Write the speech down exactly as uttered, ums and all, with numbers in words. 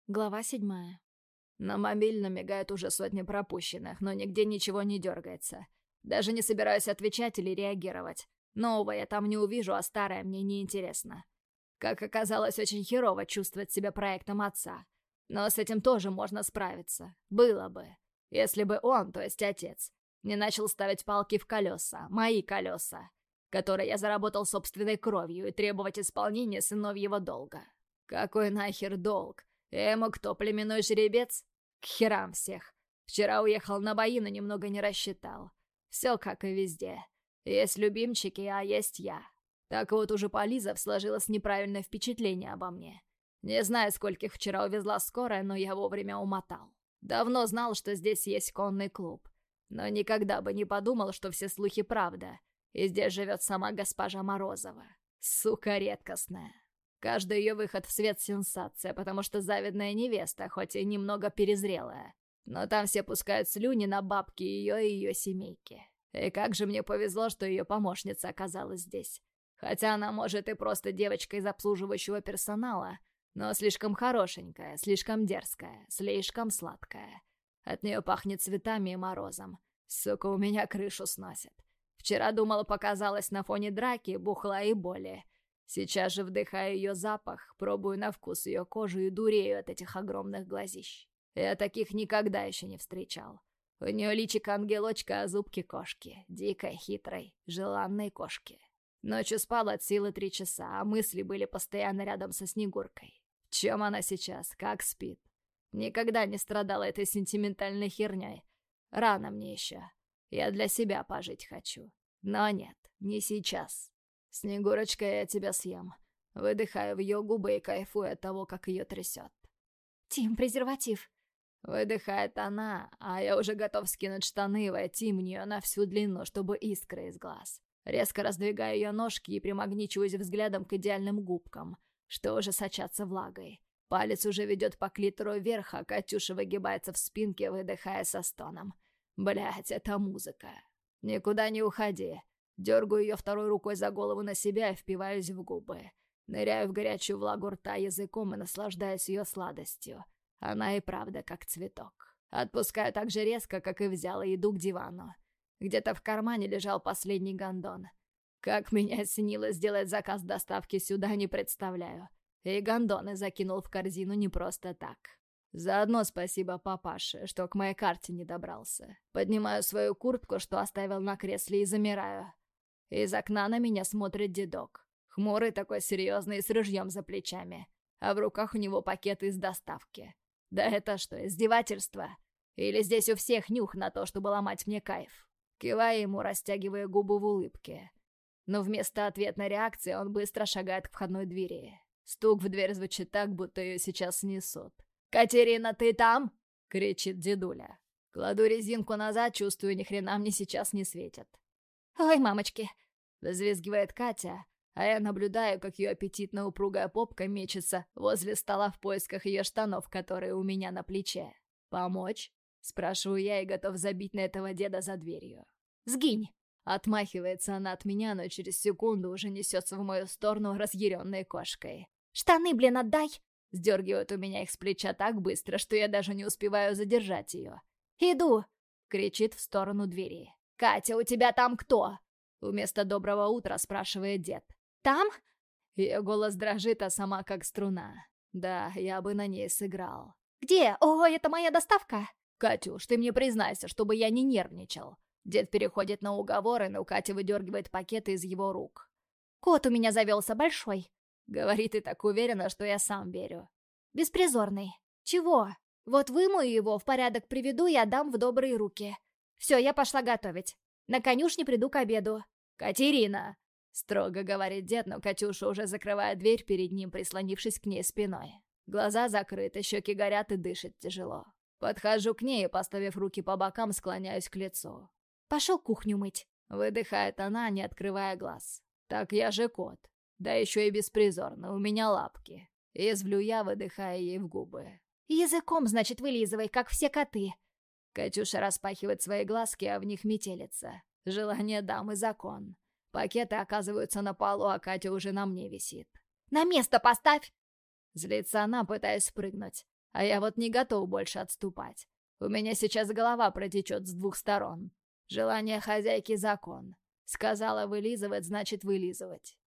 Глава седьмая. На мобильном мигают уже сотни пропущенных, но нигде ничего не дергается. Даже не собираюсь отвечать или реагировать. Нового я там не увижу, а старое мне не интересно. Как оказалось, очень херово чувствовать себя проектом отца. Но с этим тоже можно справиться. Было бы. Если бы он, то есть отец, не начал ставить палки в колеса, мои колеса, которые я заработал собственной кровью, и требовать исполнения сыновьего долга. Какой нахер долг? Я ему кто, племенной жеребец? К херам всех. Вчера уехал на бои, но немного не рассчитал. Все как и везде. Есть любимчики, а есть я. Так вот уже по Лизов сложилось неправильное впечатление обо мне. Не знаю, скольких вчера увезла скорая, но я вовремя умотал. Давно знал, что здесь есть конный клуб. Но никогда бы не подумал, что все слухи правда. И здесь живет сама госпожа Морозова. Сука редкостная. Каждый ее выход в свет — сенсация, потому что завидная невеста, хоть и немного перезрелая. Но там все пускают слюни на бабки ее и ее семейки. И как же мне повезло, что ее помощница оказалась здесь. Хотя она, может, и просто девочка из обслуживающего персонала, но слишком хорошенькая, слишком дерзкая, слишком сладкая. От нее пахнет цветами и морозом. Сука, у меня крышу сносит. Вчера думала, показалось на фоне драки, бухла и боли. Сейчас же вдыхаю ее запах, пробую на вкус ее кожу и дурею от этих огромных глазищ. Я таких никогда еще не встречал. У нее личико ангелочка, а зубки кошки. Дикой, хитрой, желанной кошки. Ночью спала от силы три часа, а мысли были постоянно рядом со Снегуркой. В чем она сейчас, как спит? Никогда не страдала этой сентиментальной херней. Рано мне еще. Я для себя пожить хочу. Но нет, не сейчас. «Снегурочка, я тебя съем». Выдыхаю в ее губы и кайфую от того, как ее трясет. «Тим, презерватив!» Выдыхает она, а я уже готов скинуть штаны и войти в нее на всю длину, чтобы искры из глаз. Резко раздвигаю ее ножки и примагничиваюсь взглядом к идеальным губкам, что уже сочатся влагой. Палец уже ведет по клитору вверх, а Катюша выгибается в спинке, выдыхая со стоном. Блять, это музыка. Никуда не уходи. Дергаю ее второй рукой за голову на себя и впиваюсь в губы. Ныряю в горячую влагу рта языком и наслаждаюсь ее сладостью. Она и правда как цветок. Отпускаю так же резко, как и взяла, и иду к дивану. Где-то в кармане лежал последний гондон. Как меня осенило сделать заказ доставки сюда, не представляю. И гондоны закинул в корзину не просто так. Заодно спасибо папаше, что к моей карте не добрался. Поднимаю свою куртку, что оставил на кресле, и замираю. Из окна на меня смотрит дедок. Хмурый такой серьезный, с ружьем за плечами. А в руках у него пакеты из доставки. Да это что, издевательство? Или здесь у всех нюх на то, чтобы ломать мне кайф? Киваю ему, растягивая губы в улыбке. Но вместо ответной реакции он быстро шагает к входной двери. Стук в дверь звучит так, будто ее сейчас снесут. «Катерина, ты там?» — кричит дедуля. Кладу резинку назад, чувствую, ни хрена мне сейчас не светит. «Ой, мамочки!» — взвизгивает Катя, а я наблюдаю, как ее аппетитно упругая попка мечется возле стола в поисках ее штанов, которые у меня на плече. «Помочь?» — спрашиваю я и готов забить на этого деда за дверью. «Сгинь!» — отмахивается она от меня, но через секунду уже несется в мою сторону разъяренной кошкой. «Штаны, блин, отдай!» — сдергивает у меня их с плеча так быстро, что я даже не успеваю задержать ее. «Иду!» — кричит в сторону двери. «Катя, у тебя там кто?» Вместо доброго утра спрашивает дед. «Там?» Ее голос дрожит, а сама как струна. Да, я бы на ней сыграл. «Где? О, это моя доставка!» «Катюш, ты мне признайся, чтобы я не нервничал». Дед переходит на уговоры, но Катя выдергивает пакеты из его рук. «Кот у меня завелся большой!» Говорит и так уверенно, что я сам верю. «Беспризорный. Чего? Вот вымою его, в порядок приведу и отдам в добрые руки. Все, я пошла готовить. На конюшне приду к обеду». «Катерина!» — строго говорит дед, но Катюша уже закрывает дверь перед ним, прислонившись к ней спиной. Глаза закрыты, щеки горят и дышит тяжело. Подхожу к ней и, поставив руки по бокам, склоняюсь к лицу. «Пошел кухню мыть», — выдыхает она, не открывая глаз. «Так я же кот. Да еще и беспризорно, у меня лапки». Извлю я, выдыхая ей в губы. «Языком, значит, вылизывай, как все коты». Катюша распахивает свои глазки, а в них метелица. Желание дамы — закон. Пакеты оказываются на полу, а Катя уже на мне висит. «На место поставь!» Злится она, пытаясь спрыгнуть. А я вот не готов больше отступать. У меня сейчас голова протечет с двух сторон. Желание хозяйки — закон. Сказала вылизывать, значит вылизывать.